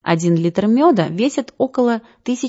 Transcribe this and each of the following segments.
1 литр меда весит около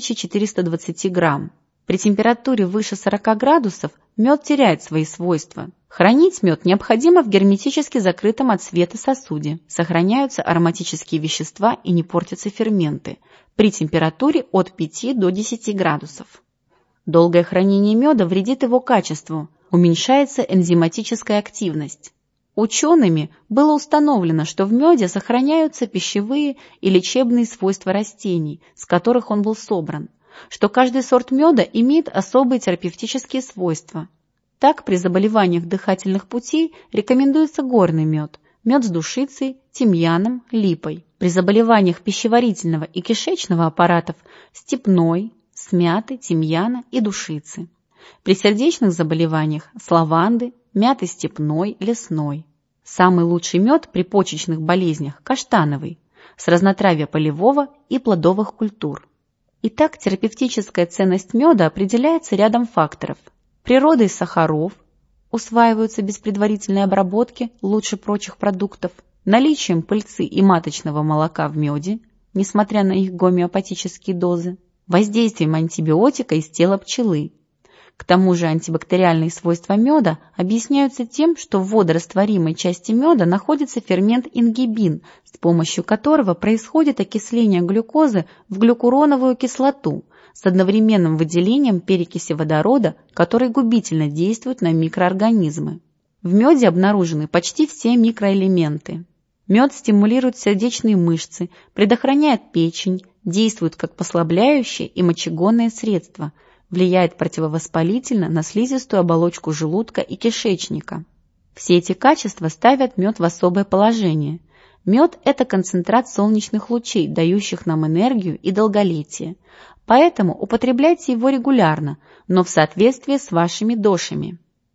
1420 грамм. При температуре выше 40 градусов мед теряет свои свойства. Хранить мед необходимо в герметически закрытом от света сосуде. Сохраняются ароматические вещества и не портятся ферменты при температуре от 5 до 10 градусов. Долгое хранение меда вредит его качеству, уменьшается энзиматическая активность. Учеными было установлено, что в меде сохраняются пищевые и лечебные свойства растений, с которых он был собран, что каждый сорт меда имеет особые терапевтические свойства. Так, при заболеваниях дыхательных путей рекомендуется горный мед, мед с душицей, тимьяном, липой. При заболеваниях пищеварительного и кишечного аппаратов – степной, с мяты, тимьяна и душицы. При сердечных заболеваниях – с лаванды, мяты степной, лесной. Самый лучший мед при почечных болезнях – каштановый, с разнотравья полевого и плодовых культур. Итак, терапевтическая ценность меда определяется рядом факторов. Природой сахаров, усваиваются без предварительной обработки лучше прочих продуктов, наличием пыльцы и маточного молока в меде, несмотря на их гомеопатические дозы, воздействием антибиотика из тела пчелы. К тому же антибактериальные свойства меда объясняются тем, что в водорастворимой части меда находится фермент ингибин, с помощью которого происходит окисление глюкозы в глюкуроновую кислоту с одновременным выделением перекиси водорода, который губительно действует на микроорганизмы. В меде обнаружены почти все микроэлементы. Мед стимулирует сердечные мышцы, предохраняет печень, действует как послабляющее и мочегонное средство, влияет противовоспалительно на слизистую оболочку желудка и кишечника. Все эти качества ставят мед в особое положение. Мед – это концентрат солнечных лучей, дающих нам энергию и долголетие. Поэтому употребляйте его регулярно, но в соответствии с вашими дошами.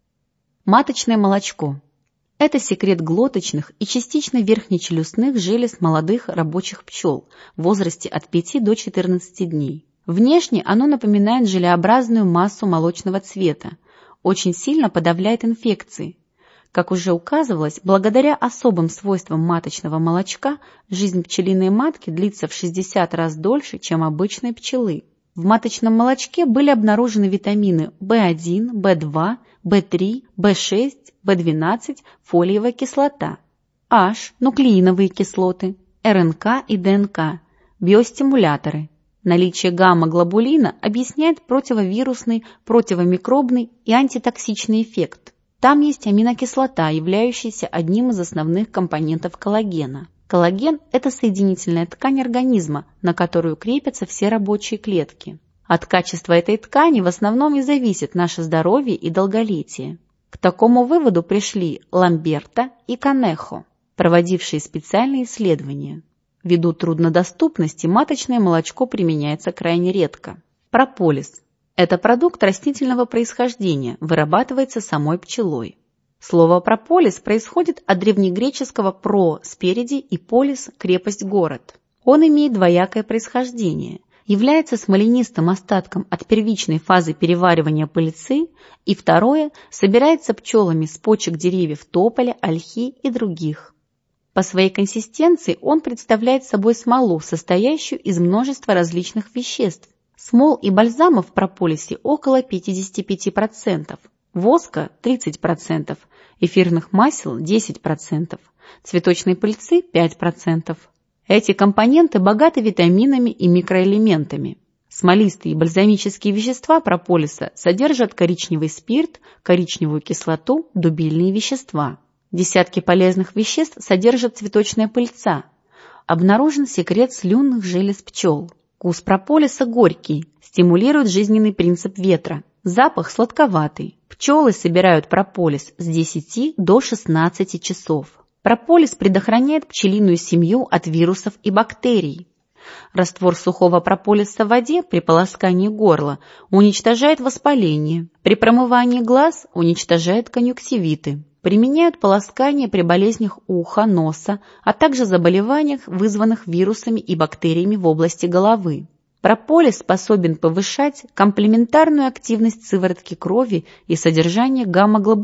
Маточное молочко – это секрет глоточных и частично верхнечелюстных желез молодых рабочих пчел в возрасте от 5 до 14 дней. Внешне оно напоминает желеобразную массу молочного цвета, очень сильно подавляет инфекции. Как уже указывалось, благодаря особым свойствам маточного молочка жизнь пчелиной матки длится в 60 раз дольше, чем обычной пчелы. В маточном молочке были обнаружены витамины В1, В2, В3, В6, В12, фолиевая кислота, H, нуклеиновые кислоты, РНК и ДНК, биостимуляторы. Наличие гамма-глобулина объясняет противовирусный, противомикробный и антитоксичный эффект. Там есть аминокислота, являющаяся одним из основных компонентов коллагена. Коллаген – это соединительная ткань организма, на которую крепятся все рабочие клетки. От качества этой ткани в основном и зависит наше здоровье и долголетие. К такому выводу пришли Ламберто и Канехо, проводившие специальные исследования. Ввиду труднодоступности маточное молочко применяется крайне редко. Прополис – это продукт растительного происхождения, вырабатывается самой пчелой. Слово прополис происходит от древнегреческого «про» – спереди и «полис» – крепость, город. Он имеет двоякое происхождение, является смоленистым остатком от первичной фазы переваривания пыльцы, и второе – собирается пчелами с почек деревьев тополя, ольхи и других. По своей консистенции он представляет собой смолу, состоящую из множества различных веществ. Смол и бальзама в прополисе около 55%, воска 30%, эфирных масел 10%, цветочной пыльцы 5%. Эти компоненты богаты витаминами и микроэлементами. Смолистые и бальзамические вещества прополиса содержат коричневый спирт, коричневую кислоту, дубильные вещества. Десятки полезных веществ содержат цветочная пыльца. Обнаружен секрет слюнных желез пчел. Вкус прополиса горький, стимулирует жизненный принцип ветра. Запах сладковатый. Пчелы собирают прополис с 10 до 16 часов. Прополис предохраняет пчелиную семью от вирусов и бактерий. Раствор сухого прополиса в воде при полоскании горла уничтожает воспаление. При промывании глаз уничтожает конъюнктивиты. Применяют полоскание при болезнях уха, носа, а также заболеваниях, вызванных вирусами и бактериями в области головы. Прополис способен повышать комплементарную активность сыворотки крови и содержание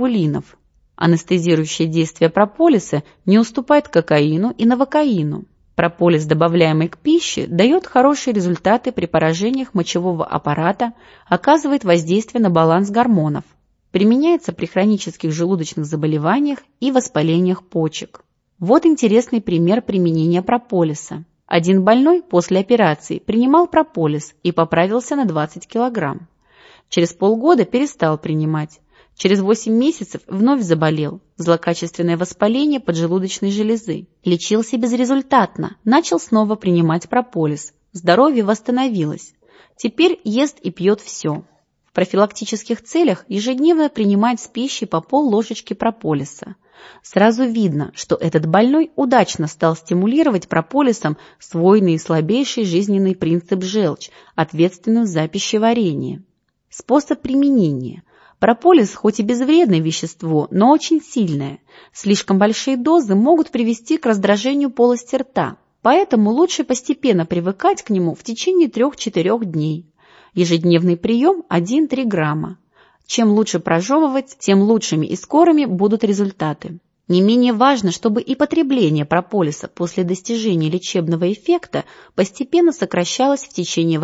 гамма-глобулинов. Анестезирующее действие прополиса не уступает кокаину и новокаину. Прополис, добавляемый к пище, дает хорошие результаты при поражениях мочевого аппарата, оказывает воздействие на баланс гормонов. Применяется при хронических желудочных заболеваниях и воспалениях почек. Вот интересный пример применения прополиса. Один больной после операции принимал прополис и поправился на 20 кг. Через полгода перестал принимать. Через 8 месяцев вновь заболел. Злокачественное воспаление поджелудочной железы. Лечился безрезультатно. Начал снова принимать прополис. Здоровье восстановилось. Теперь ест и пьет все. В профилактических целях ежедневно принимать с пищей по пол-ложечки прополиса. Сразу видно, что этот больной удачно стал стимулировать прополисом свой наислабейший жизненный принцип желчь, ответственную за пищеварение. Способ применения. Прополис хоть и безвредное вещество, но очень сильное. Слишком большие дозы могут привести к раздражению полости рта, поэтому лучше постепенно привыкать к нему в течение 3-4 дней. Ежедневный прием 1-3 грамма. Чем лучше прожевывать, тем лучшими и скорыми будут результаты. Не менее важно, чтобы и потребление прополиса после достижения лечебного эффекта постепенно сокращалось в течение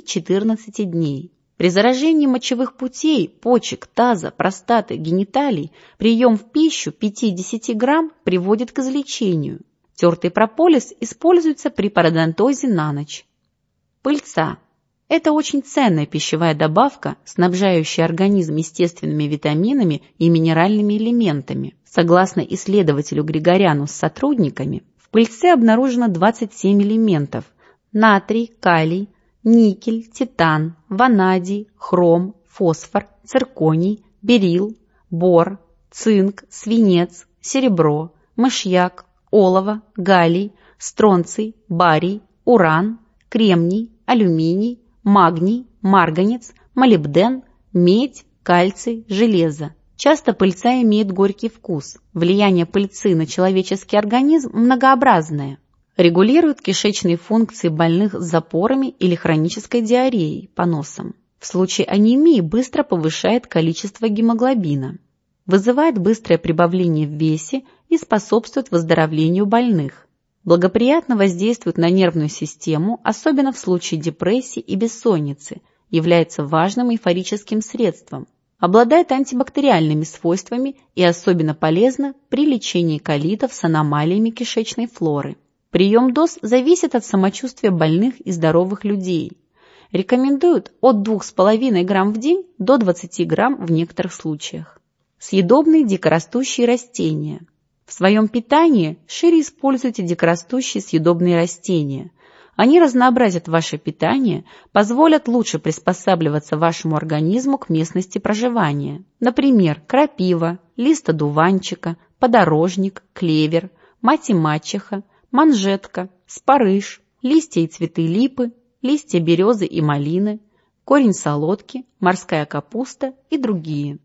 8-14 дней. При заражении мочевых путей, почек, таза, простаты, гениталий прием в пищу 5-10 грамм приводит к излечению. Тертый прополис используется при пародонтозе на ночь. Пыльца. Это очень ценная пищевая добавка, снабжающая организм естественными витаминами и минеральными элементами. Согласно исследователю Григоряну с сотрудниками, в пыльце обнаружено 27 элементов – натрий, калий, никель, титан, ванадий, хром, фосфор, цирконий, берилл, бор, цинк, свинец, серебро, мышьяк, олово, галлий, стронций, барий, уран, кремний, алюминий, магний, марганец, молибден, медь, кальций, железо. Часто пыльца имеет горький вкус. Влияние пыльцы на человеческий организм многообразное. Регулирует кишечные функции больных с запорами или хронической диареей, поносом. В случае анемии быстро повышает количество гемоглобина. Вызывает быстрое прибавление в весе и способствует выздоровлению больных. Благоприятно воздействует на нервную систему, особенно в случае депрессии и бессонницы, является важным эйфорическим средством. Обладает антибактериальными свойствами и особенно полезно при лечении колитов с аномалиями кишечной флоры. Прием доз зависит от самочувствия больных и здоровых людей. Рекомендуют от 2,5 грамм в день до 20 грамм в некоторых случаях. Съедобные дикорастущие растения. В своем питании шире используйте дикорастущие съедобные растения. Они разнообразят ваше питание, позволят лучше приспосабливаться вашему организму к местности проживания. Например, крапива, лист одуванчика, подорожник, клевер, мать и мачеха, манжетка, спарыш, листья и цветы липы, листья березы и малины, корень солодки, морская капуста и другие.